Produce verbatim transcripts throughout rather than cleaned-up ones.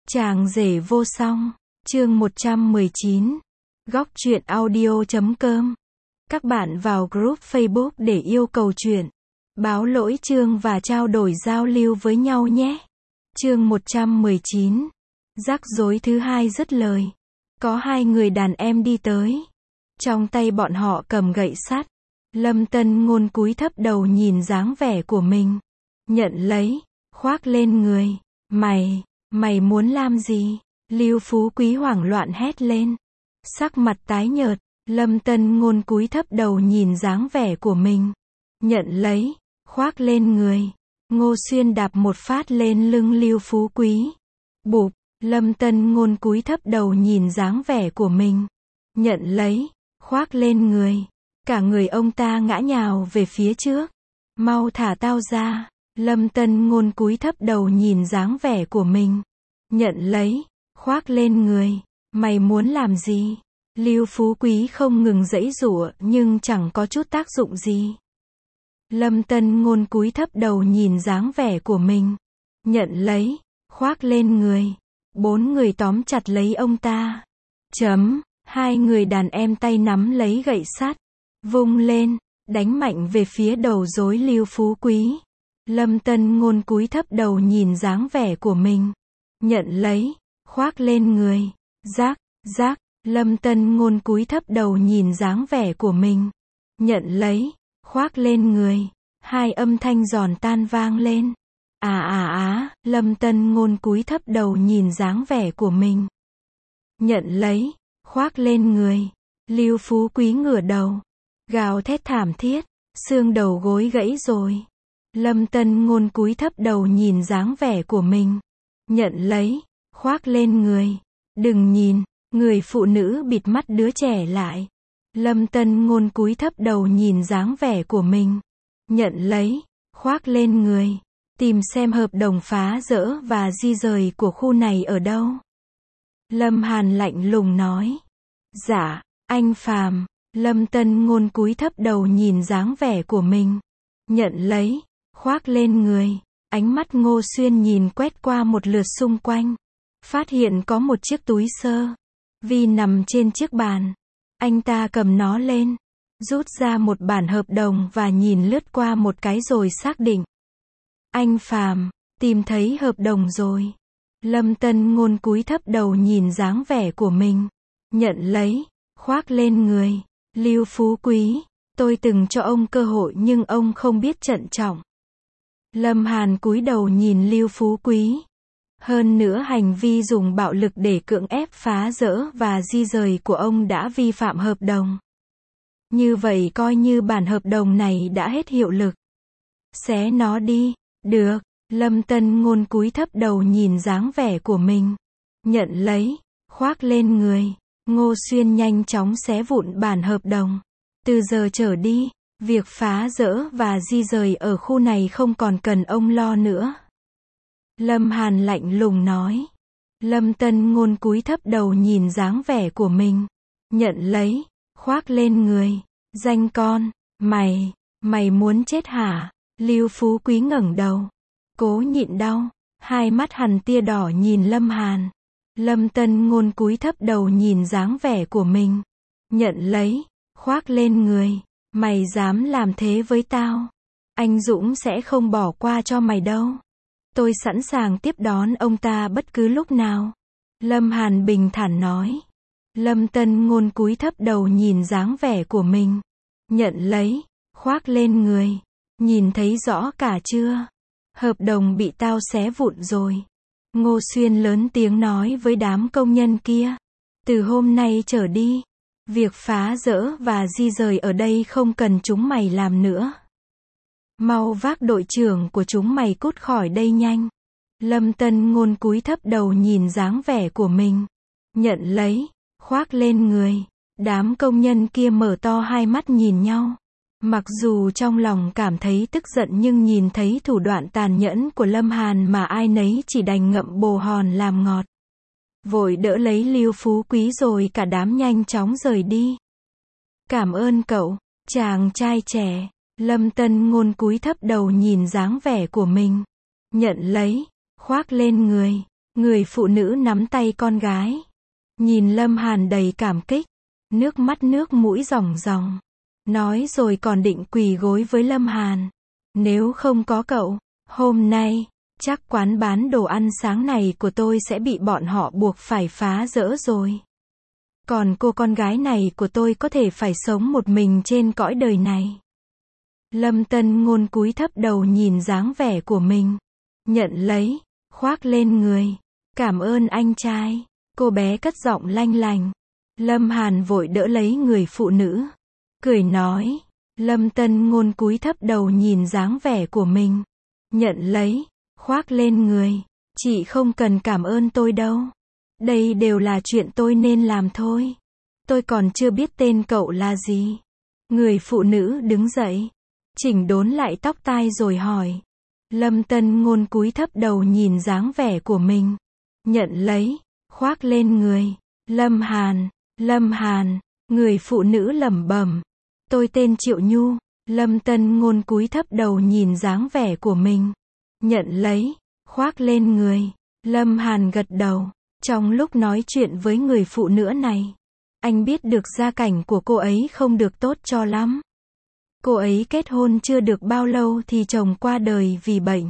Chàng rể vô song, chương một trăm mười chín, góc truyện audio chấm com. Các bạn vào group Facebook để yêu cầu truyện, báo lỗi chương và trao đổi giao lưu với nhau nhé. Chương một trăm mười chín, rắc rối thứ hai dứt lời. Có hai người đàn em đi tới. Trong tay bọn họ cầm gậy sắt. Lâm Tân Ngôn cúi thấp đầu nhìn dáng vẻ của mình. Nhận lấy, khoác lên người. Mày, mày muốn làm gì? Lưu Phú Quý hoảng loạn hét lên. Sắc mặt tái nhợt, Lâm Tân Ngôn cúi thấp đầu nhìn dáng vẻ của mình. Nhận lấy, khoác lên người. Ngô Xuyên đạp một phát lên lưng Lưu Phú Quý. Bụp, Lâm Tân Ngôn cúi thấp đầu nhìn dáng vẻ của mình. Nhận lấy, khoác lên người. Cả người ông ta ngã nhào về phía trước. Mau thả tao ra. Lâm Tân Ngôn cúi thấp đầu nhìn dáng vẻ của mình. Nhận lấy, khoác lên người. Mày muốn làm gì? Lưu Phú Quý không ngừng giãy giụa nhưng chẳng có chút tác dụng gì. Lâm Tân Ngôn cúi thấp đầu nhìn dáng vẻ của mình. Nhận lấy, khoác lên người. Bốn người tóm chặt lấy ông ta. Chấm, hai người đàn em tay nắm lấy gậy sắt. Vung lên, đánh mạnh về phía đầu rối Lưu Phú Quý. Lâm Tân Ngôn cúi thấp đầu nhìn dáng vẻ của mình. Nhận lấy, khoác lên người. Rác, rác, Lâm Tân Ngôn cúi thấp đầu nhìn dáng vẻ của mình. Nhận lấy, khoác lên người. Hai âm thanh giòn tan vang lên. À à á, Lâm Tân Ngôn cúi thấp đầu nhìn dáng vẻ của mình. Nhận lấy, khoác lên người. Lưu Phú Quý ngửa đầu. Gào thét thảm thiết. Xương đầu gối gãy rồi. Lâm Tân Ngôn cúi thấp đầu nhìn dáng vẻ của mình. Nhận lấy, khoác lên người. Đừng nhìn, người phụ nữ bịt mắt đứa trẻ lại. Lâm Tân Ngôn cúi thấp đầu nhìn dáng vẻ của mình. Nhận lấy, khoác lên người. Tìm xem hợp đồng phá rỡ và di rời của khu này ở đâu. Lâm Hàn lạnh lùng nói. Dạ, anh Phàm. Lâm Tân Ngôn cúi thấp đầu nhìn dáng vẻ của mình. Nhận lấy, khoác lên người. Ánh mắt Ngô Xuyên nhìn quét qua một lượt xung quanh. Phát hiện có một chiếc túi sơ vi nằm trên chiếc bàn. Anh ta cầm nó lên. Rút ra một bản hợp đồng và nhìn lướt qua một cái rồi xác định. Anh Phàm, tìm thấy hợp đồng rồi. Lâm Tân Ngôn cúi thấp đầu nhìn dáng vẻ của mình. Nhận lấy, khoác lên người. Lưu Phú Quý, tôi từng cho ông cơ hội nhưng ông không biết trân trọng. Lâm Hàn cúi đầu nhìn Lưu Phú Quý. Hơn nữa hành vi dùng bạo lực để cưỡng ép phá rỡ và di rời của ông đã vi phạm hợp đồng. Như vậy coi như bản hợp đồng này đã hết hiệu lực. Xé nó đi. Được. Lâm Tân Ngôn cúi thấp đầu nhìn dáng vẻ của mình. Nhận lấy, khoác lên người. Ngô Xuyên nhanh chóng xé vụn bản hợp đồng. Từ giờ trở đi, việc phá rỡ và di rời ở khu này không còn cần ông lo nữa. Lâm Hàn lạnh lùng nói. Lâm Tân Ngôn cúi thấp đầu nhìn dáng vẻ của mình. Nhận lấy, khoác lên người. Danh con, mày, mày muốn chết hả? Lưu Phú Quý ngẩng đầu. Cố nhịn đau. Hai mắt hằn tia đỏ nhìn Lâm Hàn. Lâm Tân Ngôn cúi thấp đầu nhìn dáng vẻ của mình. Nhận lấy, khoác lên người. Mày dám làm thế với tao? Anh Dũng sẽ không bỏ qua cho mày đâu. Tôi sẵn sàng tiếp đón ông ta bất cứ lúc nào. Lâm Hàn bình thản nói. Lâm Tân Ngôn cúi thấp đầu nhìn dáng vẻ của mình. Nhận lấy, khoác lên người. Nhìn thấy rõ cả chưa? Hợp đồng bị tao xé vụn rồi. Ngô Xuyên lớn tiếng nói với đám công nhân kia. Từ hôm nay trở đi, việc phá rỡ và di rời ở đây không cần chúng mày làm nữa. Mau vác đội trưởng của chúng mày cút khỏi đây nhanh. Lâm Tân Ngôn cúi thấp đầu nhìn dáng vẻ của mình. Nhận lấy, khoác lên người. Đám công nhân kia mở to hai mắt nhìn nhau. Mặc dù trong lòng cảm thấy tức giận nhưng nhìn thấy thủ đoạn tàn nhẫn của Lâm Hàn mà ai nấy chỉ đành ngậm bồ hòn làm ngọt. Vội đỡ lấy Lưu Phú Quý rồi cả đám nhanh chóng rời đi. Cảm ơn cậu, chàng trai trẻ. Lâm Tân Ngôn cúi thấp đầu nhìn dáng vẻ của mình. Nhận lấy, khoác lên người. Người phụ nữ nắm tay con gái. Nhìn Lâm Hàn đầy cảm kích. Nước mắt nước mũi ròng ròng. Nói rồi còn định quỳ gối với Lâm Hàn. Nếu không có cậu, hôm nay, chắc quán bán đồ ăn sáng này của tôi sẽ bị bọn họ buộc phải phá rỡ rồi. Còn cô con gái này của tôi có thể phải sống một mình trên cõi đời này. Lâm Tân Ngôn cúi thấp đầu nhìn dáng vẻ của mình. Nhận lấy, khoác lên người. Cảm ơn anh trai. Cô bé cất giọng lanh lành. Lâm Hàn vội đỡ lấy người phụ nữ. Cười nói. Lâm Tân Ngôn cúi thấp đầu nhìn dáng vẻ của mình. Nhận lấy, khoác lên người. Chị không cần cảm ơn tôi đâu. Đây đều là chuyện tôi nên làm thôi. Tôi còn chưa biết tên cậu là gì. Người phụ nữ đứng dậy. Chỉnh đốn lại tóc tai rồi hỏi. Lâm Tân Ngôn cúi thấp đầu nhìn dáng vẻ của mình. Nhận lấy, khoác lên người. Lâm Hàn, Lâm Hàn. Người phụ nữ lẩm bẩm. Tôi tên Triệu Nhu. Lâm Tân Ngôn cúi thấp đầu nhìn dáng vẻ của mình. Nhận lấy, khoác lên người. Lâm Hàn gật đầu. Trong lúc nói chuyện với người phụ nữ này, anh biết được gia cảnh của cô ấy không được tốt cho lắm. Cô ấy kết hôn chưa được bao lâu thì chồng qua đời vì bệnh.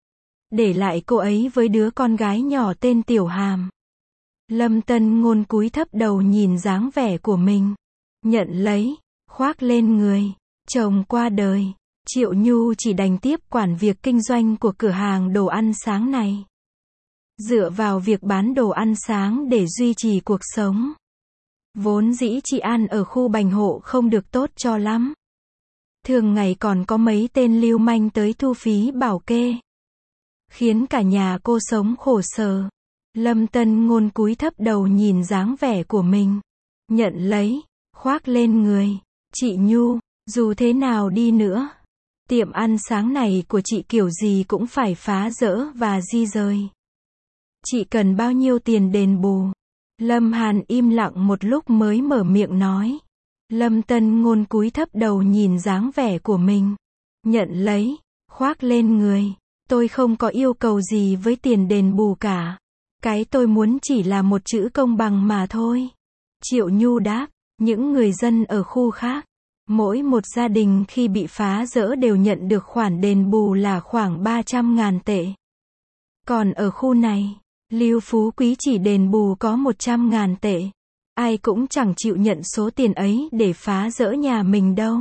Để lại cô ấy với đứa con gái nhỏ tên Tiểu Hàm. Lâm Tân Ngôn cúi thấp đầu nhìn dáng vẻ của mình. Nhận lấy, khoác lên người. Chồng qua đời. Triệu Nhu chỉ đành tiếp quản việc kinh doanh của cửa hàng đồ ăn sáng này. Dựa vào việc bán đồ ăn sáng để duy trì cuộc sống. Vốn dĩ chị ăn ở khu Bành Hộ không được tốt cho lắm. Thường ngày còn có mấy tên lưu manh tới thu phí bảo kê. Khiến cả nhà cô sống khổ sở. Lâm Tân Ngôn cúi thấp đầu nhìn dáng vẻ của mình. Nhận lấy, khoác lên người. Chị Nhu, dù thế nào đi nữa, tiệm ăn sáng này của chị kiểu gì cũng phải phá rỡ và di rời. Chị cần bao nhiêu tiền đền bù? Lâm Hàn im lặng một lúc mới mở miệng nói. Lâm Tân Ngôn cúi thấp đầu nhìn dáng vẻ của mình. Nhận lấy, khoác lên người. Tôi không có yêu cầu gì với tiền đền bù cả. Cái tôi muốn chỉ là một chữ công bằng mà thôi. Triệu Nhu đáp. Những người dân ở khu khác, mỗi một gia đình khi bị phá rỡ đều nhận được khoản đền bù là khoảng ba trăm ngàn tệ. Còn ở khu này, Lưu Phú Quý chỉ đền bù có một trăm ngàn tệ. Ai cũng chẳng chịu nhận số tiền ấy để phá rỡ nhà mình đâu.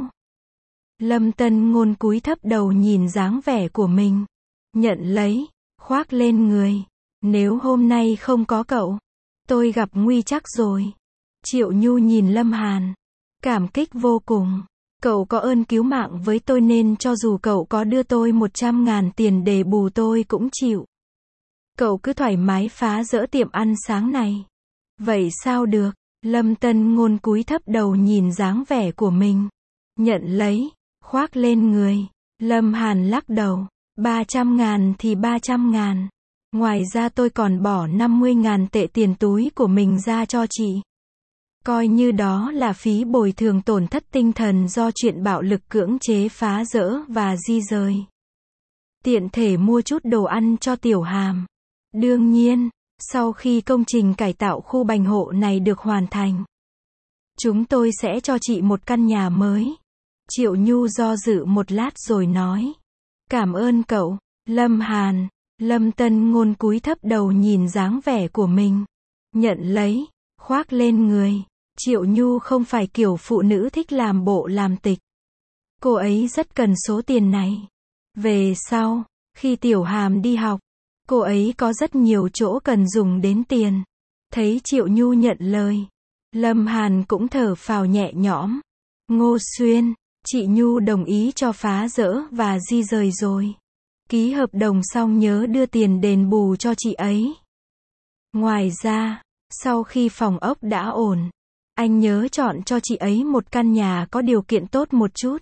Lâm Tân Ngôn cúi thấp đầu nhìn dáng vẻ của mình. Nhận lấy, khoác lên người. Nếu hôm nay không có cậu, tôi gặp nguy chắc rồi. Triệu Nhu nhìn Lâm Hàn. Cảm kích vô cùng. Cậu có ơn cứu mạng với tôi nên cho dù cậu có đưa tôi một trăm ngàn tiền để bù tôi cũng chịu. Cậu cứ thoải mái phá rỡ tiệm ăn sáng này. Vậy sao được? Lâm Tân Ngôn cúi thấp đầu nhìn dáng vẻ của mình. Nhận lấy, khoác lên người. Lâm Hàn lắc đầu. ba trăm ngàn thì ba trăm ngàn. Ngoài ra tôi còn bỏ năm mươi ngàn tệ tiền túi của mình ra cho chị. Coi như đó là phí bồi thường tổn thất tinh thần do chuyện bạo lực cưỡng chế phá rỡ và di rời. Tiện thể mua chút đồ ăn cho Tiểu Hàm. Đương nhiên, sau khi công trình cải tạo khu Bành Hộ này được hoàn thành, chúng tôi sẽ cho chị một căn nhà mới. Triệu Nhu do dự một lát rồi nói. Cảm ơn cậu, Lâm Hàn. Lâm Tân Ngôn cúi thấp đầu nhìn dáng vẻ của mình. Nhận lấy, khoác lên người. Triệu Nhu không phải kiểu phụ nữ thích làm bộ làm tịch. Cô ấy rất cần số tiền này. Về sau, khi Tiểu Hàm đi học, cô ấy có rất nhiều chỗ cần dùng đến tiền. Thấy Triệu Nhu nhận lời, Lâm Hàn cũng thở phào nhẹ nhõm. Ngô Xuyên, chị Nhu đồng ý cho phá rỡ và di rời rồi. Ký hợp đồng xong nhớ đưa tiền đền bù cho chị ấy. Ngoài ra, sau khi phòng ốc đã ổn, anh nhớ chọn cho chị ấy một căn nhà có điều kiện tốt một chút.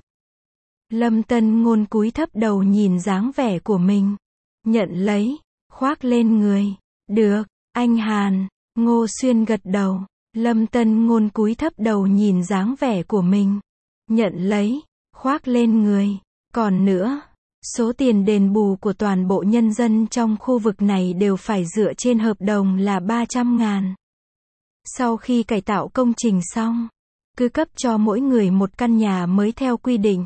Lâm Tân Ngôn cúi thấp đầu nhìn dáng vẻ của mình. Nhận lấy, khoác lên người. Được, anh Hàn. Ngô Xuyên gật đầu. Lâm Tân Ngôn cúi thấp đầu nhìn dáng vẻ của mình. Nhận lấy, khoác lên người. Còn nữa, Số tiền đền bù của toàn bộ nhân dân trong khu vực này đều phải dựa trên hợp đồng là ba trăm ngàn. Sau khi cải tạo công trình xong, cứ cấp cho mỗi người một căn nhà mới theo quy định.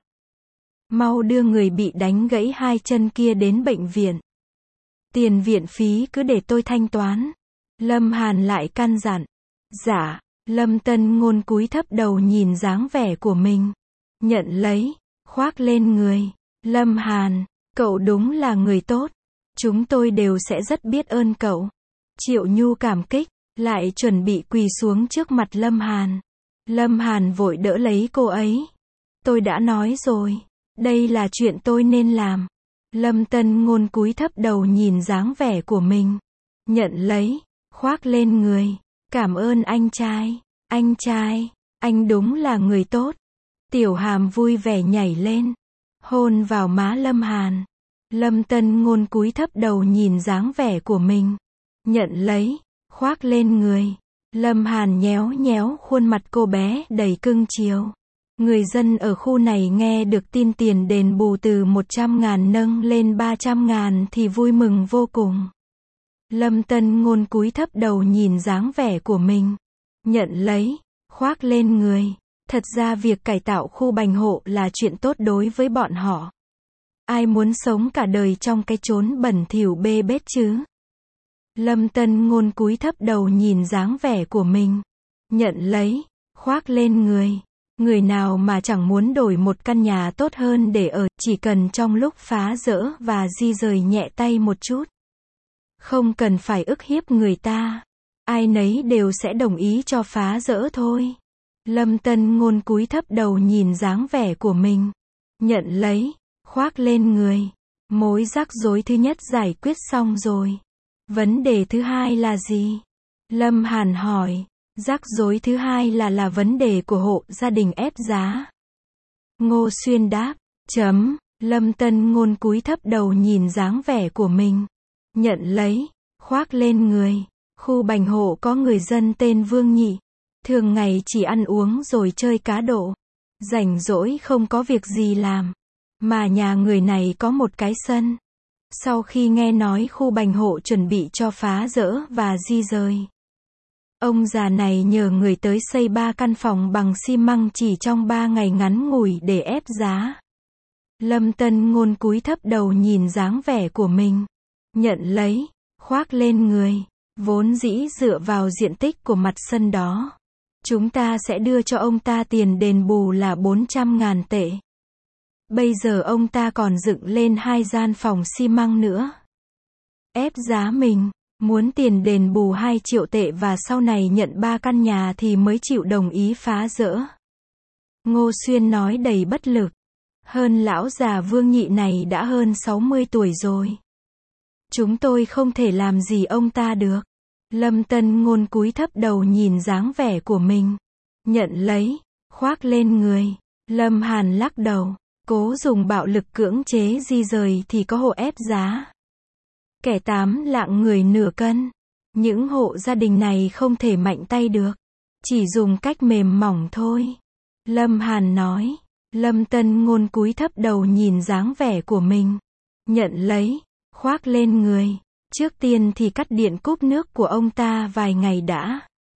Mau đưa người bị đánh gãy hai chân kia đến bệnh viện. Tiền viện phí cứ để tôi thanh toán. Lâm Hàn lại căn dặn. Dạ. Lâm Tân Ngôn cúi thấp đầu nhìn dáng vẻ của mình. Nhận lấy, khoác lên người. Lâm Hàn, cậu đúng là người tốt. Chúng tôi đều sẽ rất biết ơn cậu. Triệu Nhu cảm kích, lại chuẩn bị quỳ xuống trước mặt Lâm Hàn. Lâm Hàn vội đỡ lấy cô ấy. Tôi đã nói rồi, đây là chuyện tôi nên làm. Lâm Tân Ngôn cúi thấp đầu nhìn dáng vẻ của mình. Nhận lấy, khoác lên người. Cảm ơn anh trai. Anh trai, anh đúng là người tốt. Tiểu Hàm vui vẻ nhảy lên, hôn vào má Lâm Hàn. Lâm Tân Ngôn cúi thấp đầu nhìn dáng vẻ của mình. Nhận lấy, khoác lên người. Lâm Hàn nhéo nhéo khuôn mặt cô bé đầy cưng chiều. Người dân ở khu này nghe được tin tiền đền bù từ một trăm ngàn nâng lên ba trăm ngàn thì vui mừng vô cùng. Lâm Tân Ngôn cúi thấp đầu nhìn dáng vẻ của mình. Nhận lấy, khoác lên người. Thật ra việc cải tạo khu Bành Hộ là chuyện tốt đối với bọn họ. Ai muốn sống cả đời trong cái chốn bẩn thỉu bê bết chứ? Lâm Tân Ngôn cúi thấp đầu nhìn dáng vẻ của mình. Nhận lấy, khoác lên người. Người nào mà chẳng muốn đổi một căn nhà tốt hơn để ở, chỉ cần trong lúc phá dỡ và di rời nhẹ tay một chút. Không cần phải ức hiếp người ta. Ai nấy đều sẽ đồng ý cho phá dỡ thôi. Lâm Tân Ngôn cúi thấp đầu nhìn dáng vẻ của mình. Nhận lấy, khoác lên người. Mối rắc rối thứ nhất giải quyết xong rồi. Vấn đề thứ hai là gì? Lâm Hàn hỏi. Rắc rối thứ hai là là vấn đề của hộ gia đình ép giá. Ngô Xuyên đáp. Chấm. Lâm Tân Ngôn cúi thấp đầu nhìn dáng vẻ của mình. Nhận lấy, khoác lên người. Khu Bành Hộ có người dân tên Vương Nhị. Thường ngày chỉ ăn uống rồi chơi cá độ. Rảnh rỗi không có việc gì làm. Mà nhà người này có một cái sân. Sau khi nghe nói khu Bành Hộ chuẩn bị cho phá dỡ và di rời, ông già này nhờ người tới xây ba căn phòng bằng xi măng chỉ trong ba ngày ngắn ngủi để ép giá. Lâm Tân Ngôn cúi thấp đầu nhìn dáng vẻ của mình. Nhận lấy, khoác lên người. Vốn dĩ dựa vào diện tích của mặt sân đó, chúng ta sẽ đưa cho ông ta tiền đền bù là bốn trăm ngàn tệ. Bây giờ ông ta còn dựng lên hai gian phòng xi măng nữa. Ép giá mình, muốn tiền đền bù hai triệu tệ và sau này nhận ba căn nhà thì mới chịu đồng ý phá dỡ. Ngô Xuyên nói đầy bất lực. Hơn lão già Vương Nhị này đã hơn sáu mươi tuổi rồi. Chúng tôi không thể làm gì ông ta được. Lâm Tân Ngôn cúi thấp đầu nhìn dáng vẻ của mình. Nhận lấy, khoác lên người. Lâm Hàn lắc đầu. Cố dùng bạo lực cưỡng chế di rời thì có hộ ép giá. Kẻ tám lạng người nửa cân. Những hộ gia đình này không thể mạnh tay được. Chỉ dùng cách mềm mỏng thôi. Lâm Hàn nói. Lâm Tân Ngôn cúi thấp đầu nhìn dáng vẻ của mình. Nhận lấy, khoác lên người. Trước tiên thì cắt điện cúp nước của ông ta vài ngày đã.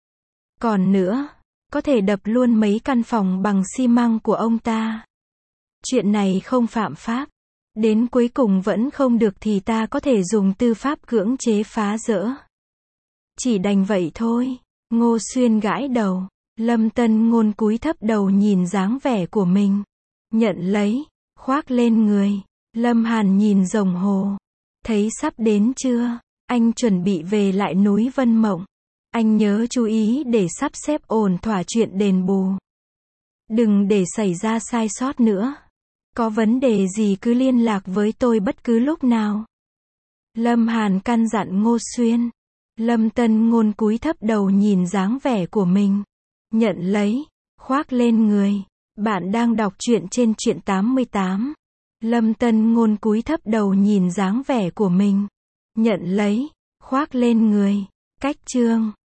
Còn nữa, có thể đập luôn mấy căn phòng bằng xi măng của ông ta. Chuyện này không phạm pháp. Đến cuối cùng vẫn không được thì ta có thể dùng tư pháp cưỡng chế phá dỡ. Chỉ đành vậy thôi. Ngô Xuyên gãi đầu. Lâm Tân Ngôn cúi thấp đầu nhìn dáng vẻ của mình. Nhận lấy, khoác lên người. Lâm Hàn nhìn đồng hồ. Thấy sắp đến chưa? Anh chuẩn bị về lại núi Vân Mộng. Anh nhớ chú ý để sắp xếp ổn thỏa chuyện đền bù. Đừng để xảy ra sai sót nữa. Có vấn đề gì cứ liên lạc với tôi bất cứ lúc nào. Lâm Hàn căn dặn Ngô Xuyên. Lâm Tân Ngôn cúi thấp đầu nhìn dáng vẻ của mình. Nhận lấy, khoác lên người. Bạn đang đọc truyện trên truyện tám mươi tám. Lâm Tân Ngôn cúi thấp đầu nhìn dáng vẻ của mình. Nhận lấy, khoác lên người. Cách chương